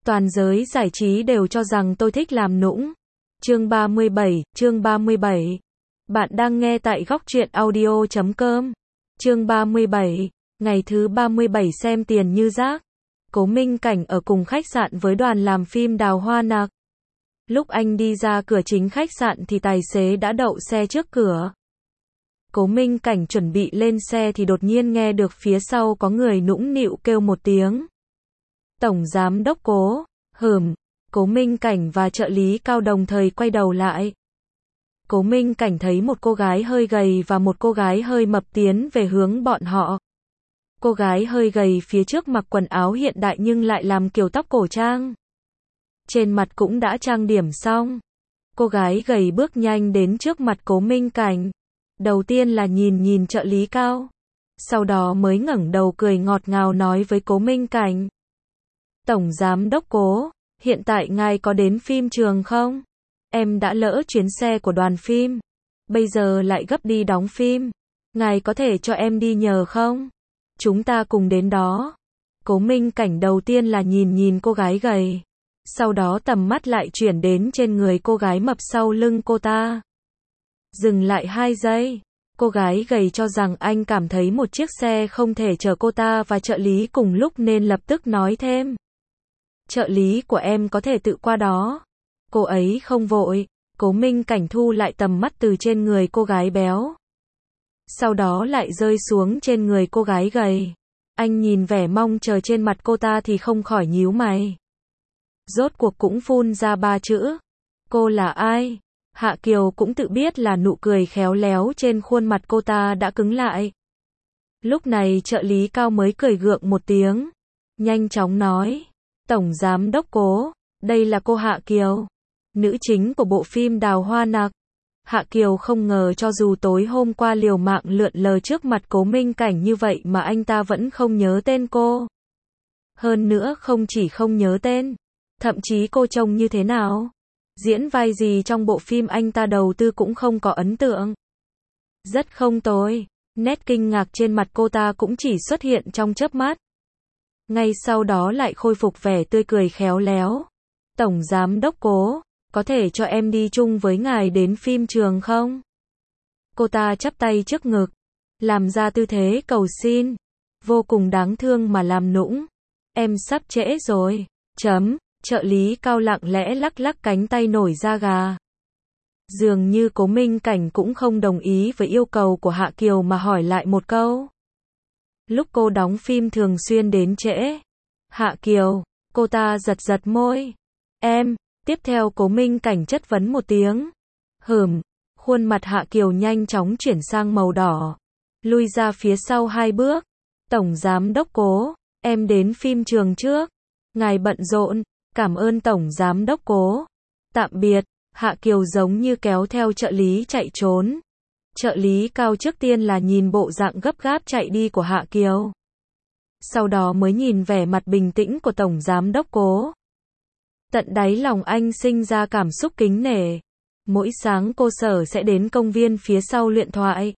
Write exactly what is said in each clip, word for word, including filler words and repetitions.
Toàn giới giải trí đều cho rằng tôi thích làm nũng. Chương ba mươi bảy, chương ba mươi bảy. Bạn đang nghe tại góc truyện audio chấm com. Chương ba mươi bảy, ngày thứ ba mươi bảy xem tiền như rác. Cố Minh Cảnh ở cùng khách sạn với đoàn làm phim Đào Hoa Nặc. Lúc anh đi ra cửa chính khách sạn thì tài xế đã đậu xe trước cửa. Cố Minh Cảnh chuẩn bị lên xe thì đột nhiên nghe được phía sau có người nũng nịu kêu một tiếng. Tổng giám đốc Cố, hừm. Cố Minh Cảnh và trợ lý Cao đồng thời quay đầu lại. Cố Minh Cảnh thấy một cô gái hơi gầy và một cô gái hơi mập tiến về hướng bọn họ. Cô gái hơi gầy phía trước mặc quần áo hiện đại nhưng lại làm kiểu tóc cổ trang. Trên mặt cũng đã trang điểm xong. Cô gái gầy bước nhanh đến trước mặt Cố Minh Cảnh. Đầu tiên là nhìn nhìn trợ lý Cao. Sau đó mới ngẩng đầu cười ngọt ngào nói với Cố Minh Cảnh. Tổng giám đốc Cố, hiện tại ngài có đến phim trường không? Em đã lỡ chuyến xe của đoàn phim. Bây giờ lại gấp đi đóng phim. Ngài có thể cho em đi nhờ không? Chúng ta cùng đến đó. Cố Minh Cảnh đầu tiên là nhìn nhìn cô gái gầy. Sau đó tầm mắt lại chuyển đến trên người cô gái mập sau lưng cô ta. Dừng lại hai giây. Cô gái gầy cho rằng anh cảm thấy một chiếc xe không thể chở cô ta và trợ lý cùng lúc nên lập tức nói thêm. Trợ lý của em có thể tự qua đó. Cô ấy không vội. Cố Minh Cảnh thu lại tầm mắt từ trên người cô gái béo. Sau đó lại rơi xuống trên người cô gái gầy. Anh nhìn vẻ mong chờ trên mặt cô ta thì không khỏi nhíu mày. Rốt cuộc cũng phun ra ba chữ. Cô là ai? Hạ Kiều cũng tự biết là nụ cười khéo léo trên khuôn mặt cô ta đã cứng lại. Lúc này trợ lý Cao mới cười gượng một tiếng. Nhanh chóng nói. Tổng giám đốc Cố, đây là cô Hạ Kiều. Nữ chính của bộ phim Đào Hoa Nặc. Hạ Kiều không ngờ cho dù tối hôm qua liều mạng lượn lờ trước mặt Cố Minh Cảnh như vậy mà anh ta vẫn không nhớ tên cô. Hơn nữa không chỉ không nhớ tên, thậm chí cô trông như thế nào, diễn vai gì trong bộ phim anh ta đầu tư cũng không có ấn tượng. Rất không tồi, nét kinh ngạc trên mặt cô ta cũng chỉ xuất hiện trong chớp mắt. Ngay sau đó lại khôi phục vẻ tươi cười khéo léo. Tổng giám đốc Cố, có thể cho em đi chung với ngài đến phim trường không? Cô ta chắp tay trước ngực, làm ra tư thế cầu xin, vô cùng đáng thương mà làm nũng. Em sắp trễ rồi. Chấm, trợ lý Cao lặng lẽ lắc lắc cánh tay nổi da gà. Dường như Cố Minh Cảnh cũng không đồng ý với yêu cầu của Hạ Kiều mà hỏi lại một câu. Lúc cô đóng phim thường xuyên đến trễ. Hạ Kiều, cô ta giật giật môi. Em, tiếp theo Cố Minh Cảnh chất vấn một tiếng. Hừm, khuôn mặt Hạ Kiều nhanh chóng chuyển sang màu đỏ. Lui ra phía sau hai bước. Tổng giám đốc Cố, em đến phim trường trước. Ngài bận rộn, cảm ơn tổng giám đốc Cố. Tạm biệt, Hạ Kiều giống như kéo theo trợ lý chạy trốn. Trợ lý Cao trước tiên là nhìn bộ dạng gấp gáp chạy đi của Hạ Kiều. Sau đó mới nhìn vẻ mặt bình tĩnh của tổng giám đốc Cố. Tận đáy lòng anh sinh ra cảm xúc kính nể. Mỗi sáng cô Sở sẽ đến công viên phía sau luyện thoại.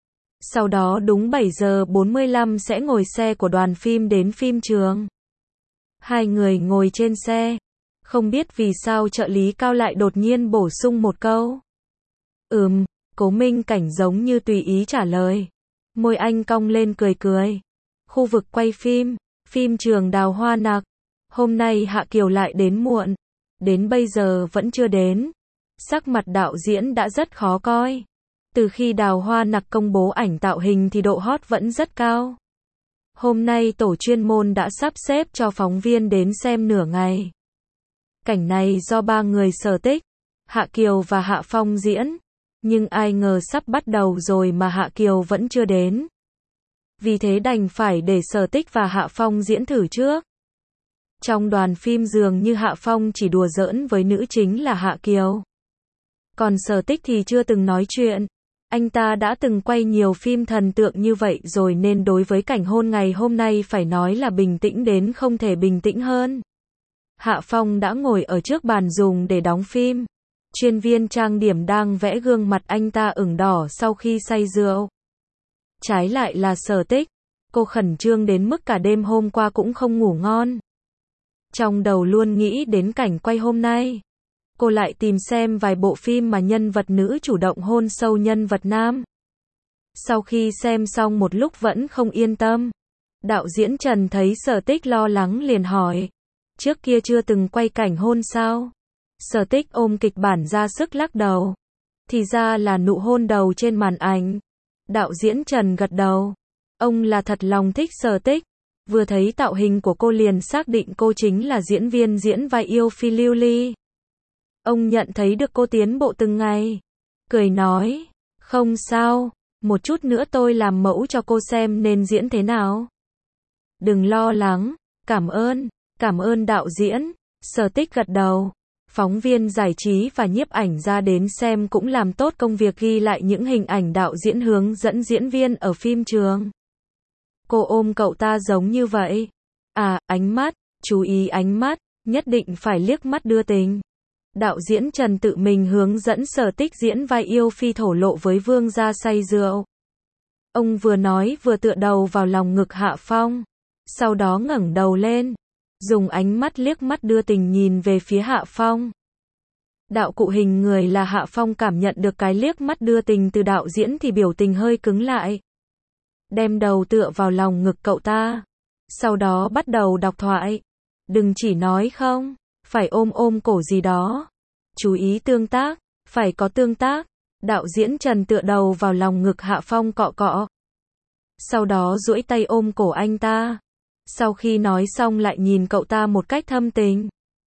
Sau đó đúng bảy giờ bốn mươi lăm sẽ ngồi xe của đoàn phim đến phim trường. Hai người ngồi trên xe. Không biết vì sao trợ lý Cao lại đột nhiên bổ sung một câu. Ừm, Cố Minh Cảnh giống như tùy ý trả lời. Môi anh cong lên cười cười. Khu vực quay phim, phim trường Đào Hoa Nặc. Hôm nay Hạ Kiều lại đến muộn. Đến bây giờ vẫn chưa đến. Sắc mặt đạo diễn đã rất khó coi. Từ khi Đào Hoa Nặc công bố ảnh tạo hình thì độ hot vẫn rất cao. Hôm nay tổ chuyên môn đã sắp xếp cho phóng viên đến xem nửa ngày. Cảnh này do ba người Sở Tích, Hạ Kiều và Hạ Phong diễn. Nhưng ai ngờ sắp bắt đầu rồi mà Hạ Kiều vẫn chưa đến. Vì thế đành phải để Sở Tích và Hạ Phong diễn thử trước. Trong đoàn phim dường như Hạ Phong chỉ đùa giỡn với nữ chính là Hạ Kiều. Còn Sở Tích thì chưa từng nói chuyện. Anh ta đã từng quay nhiều phim thần tượng như vậy rồi nên đối với cảnh hôn ngày hôm nay phải nói là bình tĩnh đến không thể bình tĩnh hơn. Hạ Phong đã ngồi ở trước bàn dùng để đóng phim. Chuyên viên trang điểm đang vẽ gương mặt anh ta ửng đỏ sau khi say rượu. Trái lại là Sở Tích. Cô khẩn trương đến mức cả đêm hôm qua cũng không ngủ ngon. Trong đầu luôn nghĩ đến cảnh quay hôm nay. Cô lại tìm xem vài bộ phim mà nhân vật nữ chủ động hôn sâu nhân vật nam. Sau khi xem xong một lúc vẫn không yên tâm. Đạo diễn Trần thấy Sở Tích lo lắng liền hỏi. Trước kia chưa từng quay cảnh hôn sao? Sở Tích ôm kịch bản ra sức lắc đầu. Thì ra là nụ hôn đầu trên màn ảnh. Đạo diễn Trần gật đầu. Ông là thật lòng thích Sở Tích. Vừa thấy tạo hình của cô liền xác định cô chính là diễn viên diễn vai yêu phi lưu ly. Ông nhận thấy được cô tiến bộ từng ngày. Cười nói, không sao, một chút nữa tôi làm mẫu cho cô xem nên diễn thế nào. Đừng lo lắng, cảm ơn, cảm ơn đạo diễn. Sở Tích gật đầu. Phóng viên giải trí và nhiếp ảnh ra đến xem cũng làm tốt công việc ghi lại những hình ảnh đạo diễn hướng dẫn diễn viên ở phim trường. Cô ôm cậu ta giống như vậy. À, ánh mắt, chú ý ánh mắt, nhất định phải liếc mắt đưa tình. Đạo diễn Trần tự mình hướng dẫn Sở Tích diễn vai yêu phi thổ lộ với vương gia say rượu. Ông vừa nói vừa tựa đầu vào lòng ngực Hạ Phong. Sau đó ngẩng đầu lên. Dùng ánh mắt liếc mắt đưa tình nhìn về phía Hạ Phong. Đạo cụ hình người là Hạ Phong cảm nhận được cái liếc mắt đưa tình từ đạo diễn thì biểu tình hơi cứng lại. Đem đầu tựa vào lòng ngực cậu ta. Sau đó bắt đầu đọc thoại. Đừng chỉ nói không, phải ôm ôm cổ gì đó. Chú ý tương tác, phải có tương tác. Đạo diễn Trần tựa đầu vào lòng ngực Hạ Phong cọ cọ. Sau đó duỗi tay ôm cổ anh ta. Sau khi nói xong lại nhìn cậu ta một cách thâm tình.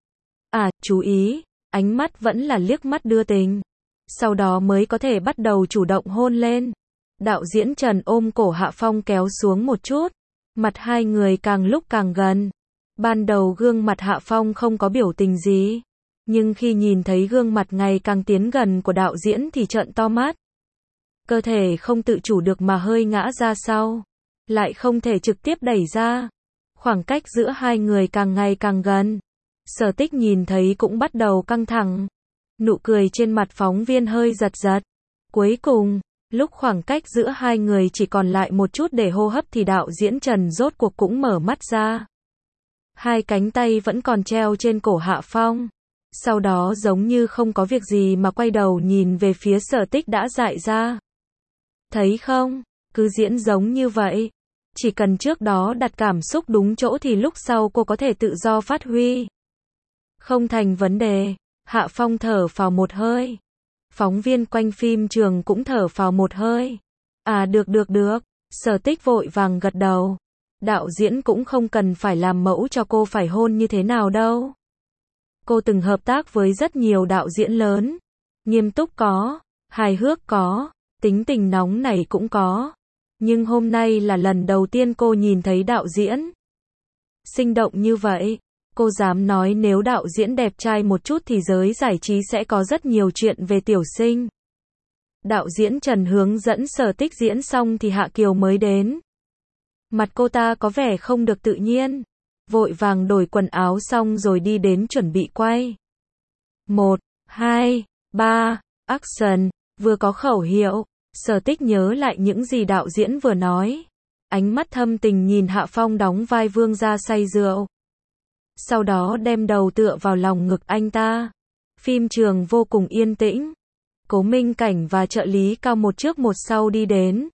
À, chú ý, ánh mắt vẫn là liếc mắt đưa tình. Sau đó mới có thể bắt đầu chủ động hôn lên. Đạo diễn Trần ôm cổ Hạ Phong kéo xuống một chút. Mặt hai người càng lúc càng gần. Ban đầu gương mặt Hạ Phong không có biểu tình gì. Nhưng khi nhìn thấy gương mặt ngày càng tiến gần của đạo diễn thì trợn to mắt. Cơ thể không tự chủ được mà hơi ngã ra sau. Lại không thể trực tiếp đẩy ra. Khoảng cách giữa hai người càng ngày càng gần. Sở Tích nhìn thấy cũng bắt đầu căng thẳng. Nụ cười trên mặt phóng viên hơi giật giật. Cuối cùng, lúc khoảng cách giữa hai người chỉ còn lại một chút để hô hấp thì đạo diễn Trần rốt cuộc cũng mở mắt ra. Hai cánh tay vẫn còn treo trên cổ Hạ Phong. Sau đó giống như không có việc gì mà quay đầu nhìn về phía Sở Tích đã dại ra. Thấy không, cứ diễn giống như vậy. Chỉ cần trước đó đặt cảm xúc đúng chỗ thì lúc sau cô có thể tự do phát huy. Không thành vấn đề. Hạ Phong thở phào một hơi. Phóng viên quanh phim trường cũng thở phào một hơi. À được được được. Sở Tích vội vàng gật đầu. Đạo diễn cũng không cần phải làm mẫu cho cô phải hôn như thế nào đâu. Cô từng hợp tác với rất nhiều đạo diễn lớn. Nghiêm túc có, hài hước có, tính tình nóng nảy cũng có. Nhưng hôm nay là lần đầu tiên cô nhìn thấy đạo diễn sinh động như vậy. Cô dám nói nếu đạo diễn đẹp trai một chút thì giới giải trí sẽ có rất nhiều chuyện về tiểu sinh. Đạo diễn Trần hướng dẫn Sở Tích diễn xong thì Hạ Kiều mới đến. Mặt cô ta có vẻ không được tự nhiên. Vội vàng đổi quần áo xong rồi đi đến chuẩn bị quay. Một, hai, ba, action. Vừa có khẩu hiệu, Sở Tích nhớ lại những gì đạo diễn vừa nói. Ánh mắt thâm tình nhìn Hạ Phong đóng vai vương gia say rượu. Sau đó đem đầu tựa vào lòng ngực anh ta. Phim trường vô cùng yên tĩnh. Cố Minh Cảnh và trợ lý cao một trước một sau đi đến.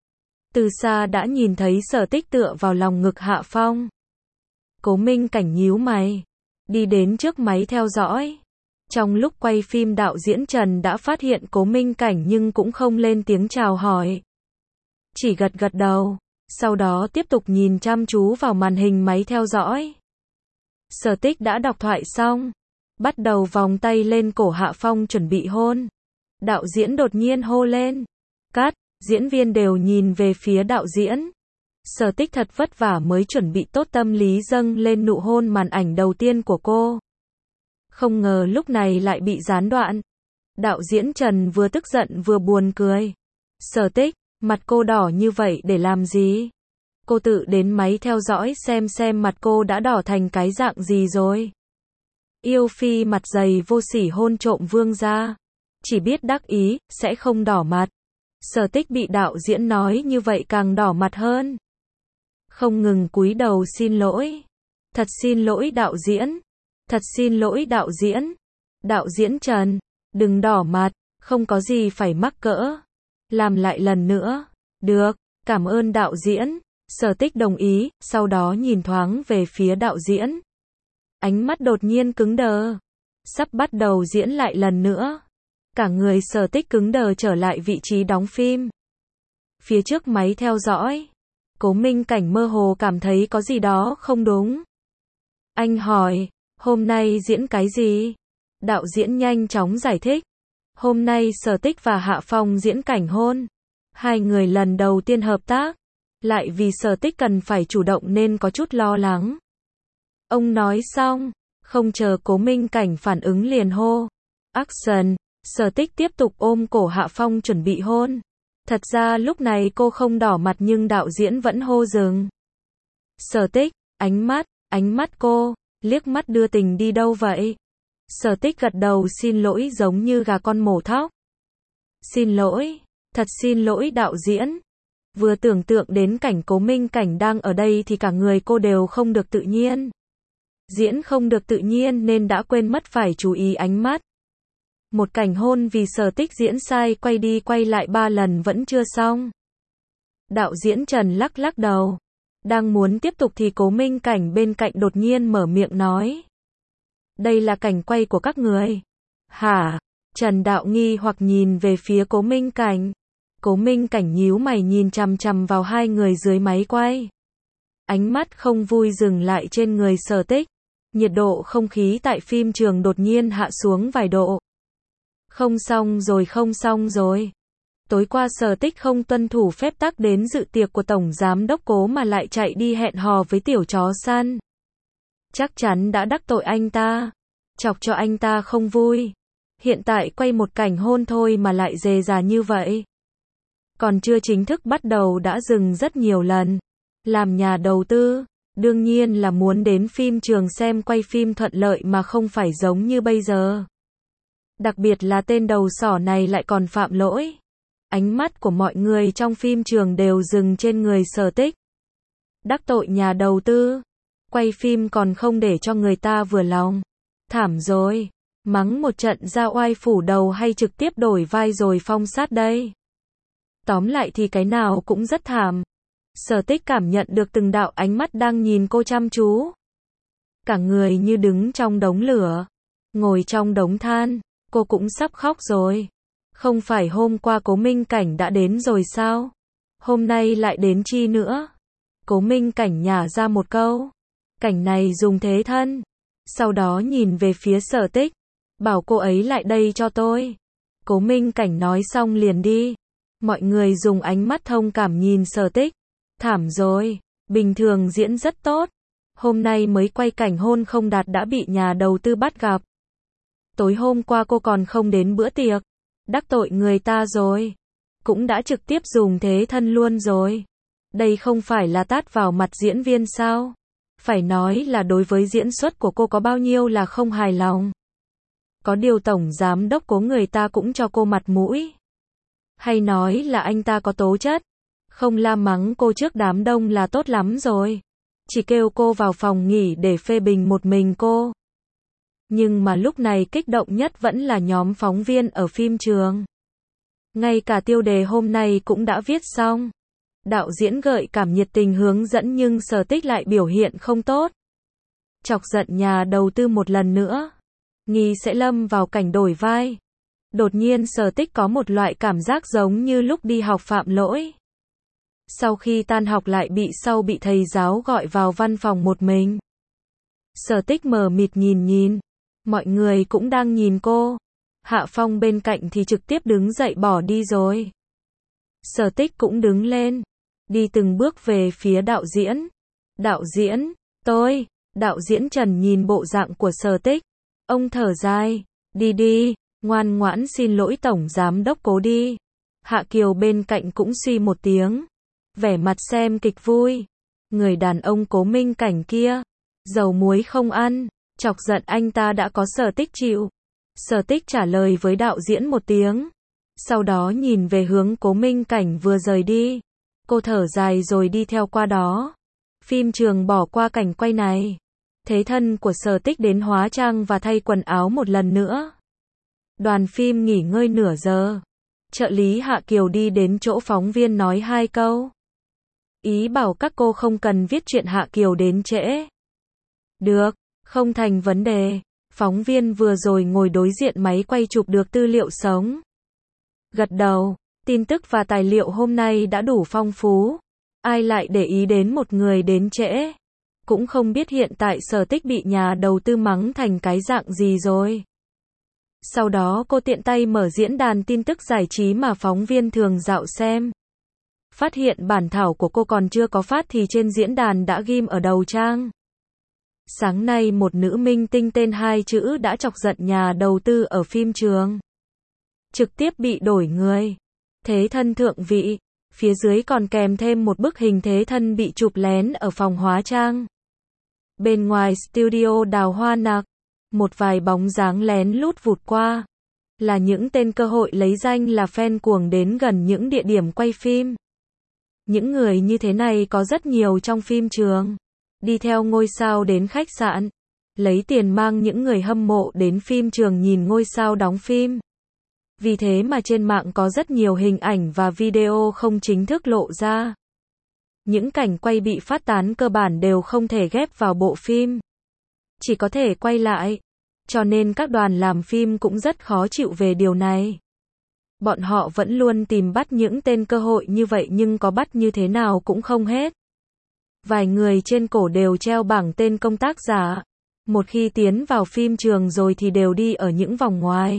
Từ xa đã nhìn thấy Sở Tích tựa vào lòng ngực Hạ Phong. Cố Minh Cảnh nhíu mày. Đi đến trước máy theo dõi. Trong lúc quay phim đạo diễn Trần đã phát hiện Cố Minh Cảnh nhưng cũng không lên tiếng chào hỏi. Chỉ gật gật đầu. Sau đó tiếp tục nhìn chăm chú vào màn hình máy theo dõi. Sở Tích đã đọc thoại xong. Bắt đầu vòng tay lên cổ Hạ Phong chuẩn bị hôn. Đạo diễn đột nhiên hô lên. Cắt, diễn viên đều nhìn về phía đạo diễn. Sở Tích thật vất vả mới chuẩn bị tốt tâm lý dâng lên nụ hôn màn ảnh đầu tiên của cô. Không ngờ lúc này lại bị gián đoạn. Đạo diễn Trần vừa tức giận vừa buồn cười. Sở Tích, mặt cô đỏ như vậy để làm gì? Cô tự đến máy theo dõi xem xem mặt cô đã đỏ thành cái dạng gì rồi. Yêu phi mặt dày vô sỉ hôn trộm vương gia. Chỉ biết đắc ý, sẽ không đỏ mặt. Sở Tích bị đạo diễn nói như vậy càng đỏ mặt hơn. Không ngừng cúi đầu xin lỗi. Thật xin lỗi đạo diễn. Thật xin lỗi đạo diễn. Đạo diễn Trần, đừng đỏ mặt, không có gì phải mắc cỡ. Làm lại lần nữa. Được, cảm ơn đạo diễn. Sở Tích đồng ý, sau đó nhìn thoáng về phía đạo diễn. Ánh mắt đột nhiên cứng đờ. Sắp bắt đầu diễn lại lần nữa. Cả người Sở Tích cứng đờ trở lại vị trí đóng phim. Phía trước máy theo dõi. Cố Minh Cảnh mơ hồ cảm thấy có gì đó không đúng. Anh hỏi, hôm nay diễn cái gì? Đạo diễn nhanh chóng giải thích. Hôm nay Sở Tích và Hạ Phong diễn cảnh hôn. Hai người lần đầu tiên hợp tác. Lại vì Sở Tích cần phải chủ động nên có chút lo lắng. Ông nói xong, không chờ Cố Minh Cảnh phản ứng liền hô. Action, Sở Tích tiếp tục ôm cổ Hạ Phong chuẩn bị hôn. Thật ra lúc này cô không đỏ mặt nhưng đạo diễn vẫn hô dừng. Sở Tích, ánh mắt, ánh mắt cô, liếc mắt đưa tình đi đâu vậy? Sở Tích gật đầu xin lỗi giống như gà con mổ thóc. Xin lỗi, thật xin lỗi đạo diễn. Vừa tưởng tượng đến cảnh Cố Minh Cảnh đang ở đây thì cả người cô đều không được tự nhiên. Diễn không được tự nhiên nên đã quên mất phải chú ý ánh mắt. Một cảnh hôn vì Sở Tích diễn sai quay đi quay lại ba lần vẫn chưa xong. Đạo diễn Trần lắc lắc đầu. Đang muốn tiếp tục thì Cố Minh Cảnh bên cạnh đột nhiên mở miệng nói. Đây là cảnh quay của các người. Hả? Trần Đạo nghi hoặc nhìn về phía Cố Minh Cảnh. Cố Minh Cảnh nhíu mày nhìn chằm chằm vào hai người dưới máy quay. Ánh mắt không vui dừng lại trên người Sở Tích. Nhiệt độ không khí tại phim trường đột nhiên hạ xuống vài độ. Không xong rồi không xong rồi. Tối qua Sở Tích không tuân thủ phép tắc đến dự tiệc của Tổng Giám Đốc Cố mà lại chạy đi hẹn hò với tiểu chó săn. Chắc chắn đã đắc tội anh ta. Chọc cho anh ta không vui. Hiện tại quay một cảnh hôn thôi mà lại dề dà như vậy. Còn chưa chính thức bắt đầu đã dừng rất nhiều lần. Làm nhà đầu tư, đương nhiên là muốn đến phim trường xem quay phim thuận lợi mà không phải giống như bây giờ. Đặc biệt là tên đầu sỏ này lại còn phạm lỗi. Ánh mắt của mọi người trong phim trường đều dừng trên người Sở Tích. Đắc tội nhà đầu tư. Quay phim còn không để cho người ta vừa lòng. Thảm rồi. Mắng một trận ra oai phủ đầu hay trực tiếp đổi vai rồi phong sát đây. Tóm lại thì cái nào cũng rất thảm. Sở Tích cảm nhận được từng đạo ánh mắt đang nhìn cô chăm chú. Cả người như đứng trong đống lửa. Ngồi trong đống than. Cô cũng sắp khóc rồi. Không phải hôm qua Cố Minh Cảnh đã đến rồi sao? Hôm nay lại đến chi nữa? Cố Minh Cảnh nhả ra một câu. Cảnh này dùng thế thân. Sau đó nhìn về phía Sở Tích. Bảo cô ấy lại đây cho tôi. Cố Minh Cảnh nói xong liền đi. Mọi người dùng ánh mắt thông cảm nhìn Sở Tích. Thảm rồi. Bình thường diễn rất tốt. Hôm nay mới quay cảnh hôn không đạt đã bị nhà đầu tư bắt gặp. Tối hôm qua cô còn không đến bữa tiệc. Đắc tội người ta rồi. Cũng đã trực tiếp dùng thế thân luôn rồi. Đây không phải là tát vào mặt diễn viên sao? Phải nói là đối với diễn xuất của cô có bao nhiêu là không hài lòng. Có điều Tổng Giám Đốc Cố người ta cũng cho cô mặt mũi. Hay nói là anh ta có tố chất. Không la mắng cô trước đám đông là tốt lắm rồi. Chỉ kêu cô vào phòng nghỉ để phê bình một mình cô. Nhưng mà lúc này kích động nhất vẫn là nhóm phóng viên ở phim trường. Ngay cả tiêu đề hôm nay cũng đã viết xong. Đạo diễn gợi cảm nhiệt tình hướng dẫn nhưng Sở Tích lại biểu hiện không tốt. Chọc giận nhà đầu tư một lần nữa. Nghi sẽ lâm vào cảnh đổi vai. Đột nhiên Sở Tích có một loại cảm giác giống như lúc đi học phạm lỗi. Sau khi tan học lại bị sau bị thầy giáo gọi vào văn phòng một mình. Sở Tích mờ mịt nhìn nhìn. Mọi người cũng đang nhìn cô. Hạ Phong bên cạnh thì trực tiếp đứng dậy bỏ đi rồi. Sở Tích cũng đứng lên. Đi từng bước về phía đạo diễn. Đạo diễn, tôi. Đạo diễn Trần nhìn bộ dạng của Sở Tích. Ông thở dài. Đi đi, ngoan ngoãn xin lỗi Tổng Giám Đốc Cố đi. Hạ Kiều bên cạnh cũng suy một tiếng. Vẻ mặt xem kịch vui. Người đàn ông Cố Minh Cảnh kia. Dầu muối không ăn. Chọc giận anh ta đã có Sở Tích chịu. Sở Tích trả lời với đạo diễn một tiếng. Sau đó nhìn về hướng Cố Minh Cảnh vừa rời đi. Cô thở dài rồi đi theo qua đó. Phim trường bỏ qua cảnh quay này. thế thân của Sở Tích đến hóa trang và thay quần áo một lần nữa. Đoàn phim nghỉ ngơi nửa giờ. Trợ lý Hạ Kiều đi đến chỗ phóng viên nói hai câu. Ý bảo các cô không cần viết chuyện Hạ Kiều đến trễ. Được, không thành vấn đề. Phóng viên vừa rồi ngồi đối diện máy quay chụp được tư liệu sống. Gật đầu, tin tức và tài liệu hôm nay đã đủ phong phú. Ai lại để ý đến một người đến trễ. Cũng không biết hiện tại Sở Tích bị nhà đầu tư mắng thành cái dạng gì rồi. Sau đó cô tiện tay mở diễn đàn tin tức giải trí mà phóng viên thường dạo xem. Phát hiện bản thảo của cô còn chưa có phát thì trên diễn đàn đã ghim ở đầu trang. Sáng nay một nữ minh tinh tên hai chữ đã chọc giận nhà đầu tư ở phim trường. Trực tiếp bị đổi người. Thế thân thượng vị. Phía dưới còn kèm thêm một bức hình thế thân bị chụp lén ở phòng hóa trang. Bên ngoài studio đào hoa nạc, một vài bóng dáng lén lút vụt qua. Là những tên cơ hội lấy danh là fan cuồng đến gần những địa điểm quay phim. Những người như thế này có rất nhiều trong phim trường. Đi theo ngôi sao đến khách sạn. Lấy tiền mang những người hâm mộ đến phim trường nhìn ngôi sao đóng phim. Vì thế mà trên mạng có rất nhiều hình ảnh và video không chính thức lộ ra. Những cảnh quay bị phát tán cơ bản đều không thể ghép vào bộ phim. Chỉ có thể quay lại. Cho nên các đoàn làm phim cũng rất khó chịu về điều này. Bọn họ vẫn luôn tìm bắt những tên cơ hội như vậy nhưng có bắt như thế nào cũng không hết. Vài người trên cổ đều treo bảng tên công tác giả. Một khi tiến vào phim trường rồi thì đều đi ở những vòng ngoài.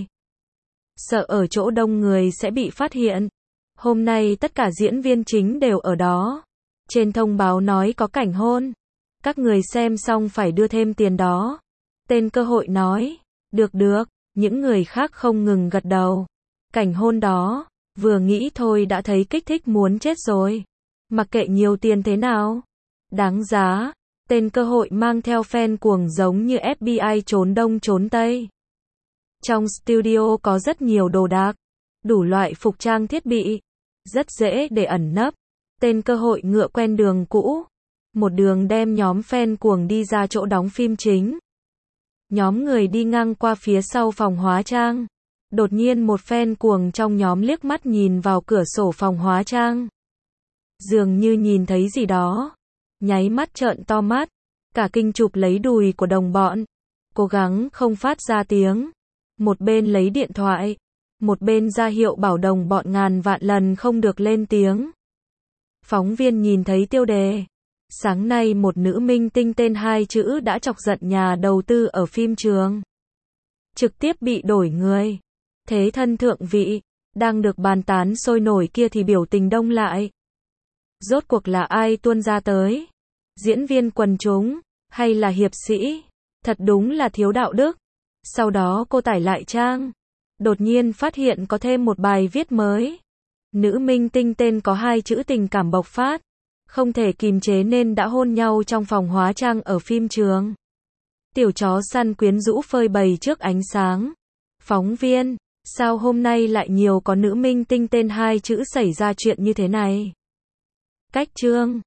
Sợ ở chỗ đông người sẽ bị phát hiện. Hôm nay tất cả diễn viên chính đều ở đó. Trên thông báo nói có cảnh hôn. Các người xem xong phải đưa thêm tiền đó. Tên cơ hội nói. Được được, những người khác không ngừng gật đầu. Cảnh hôn đó, vừa nghĩ thôi đã thấy kích thích muốn chết rồi. Mặc kệ nhiều tiền thế nào. Đáng giá. Tên cơ hội mang theo fan cuồng giống như ép bê i trốn đông trốn tây. Trong studio có rất nhiều đồ đạc. Đủ loại phục trang thiết bị. Rất dễ để ẩn nấp. Tên cơ hội ngựa quen đường cũ. Một đường đem nhóm fan cuồng đi ra chỗ đóng phim chính. Nhóm người đi ngang qua phía sau phòng hóa trang. Đột nhiên một fan cuồng trong nhóm liếc mắt nhìn vào cửa sổ phòng hóa trang. Dường như nhìn thấy gì đó. Nháy mắt trợn to mắt. Cả kinh chụp lấy đùi của đồng bọn. Cố gắng không phát ra tiếng. Một bên lấy điện thoại. Một bên ra hiệu bảo đồng bọn ngàn vạn lần không được lên tiếng. Phóng viên nhìn thấy tiêu đề. Sáng nay một nữ minh tinh tên hai chữ đã chọc giận nhà đầu tư ở phim trường. Trực tiếp bị đổi người. Thế thân thượng vị. Đang được bàn tán sôi nổi kia thì biểu tình đông lại. Rốt cuộc là ai tuôn ra tới? Diễn viên quần chúng? Hay là hiệp sĩ? Thật đúng là thiếu đạo đức. Sau đó cô tải lại trang. Đột nhiên phát hiện có thêm một bài viết mới. Nữ minh tinh tên có hai chữ tình cảm bộc phát. Không thể kìm chế nên đã hôn nhau trong phòng hóa trang ở phim trường. Tiểu chó săn quyến rũ phơi bày trước ánh sáng. Phóng viên, sao hôm nay lại nhiều có nữ minh tinh tên hai chữ xảy ra chuyện như thế này? Cách chương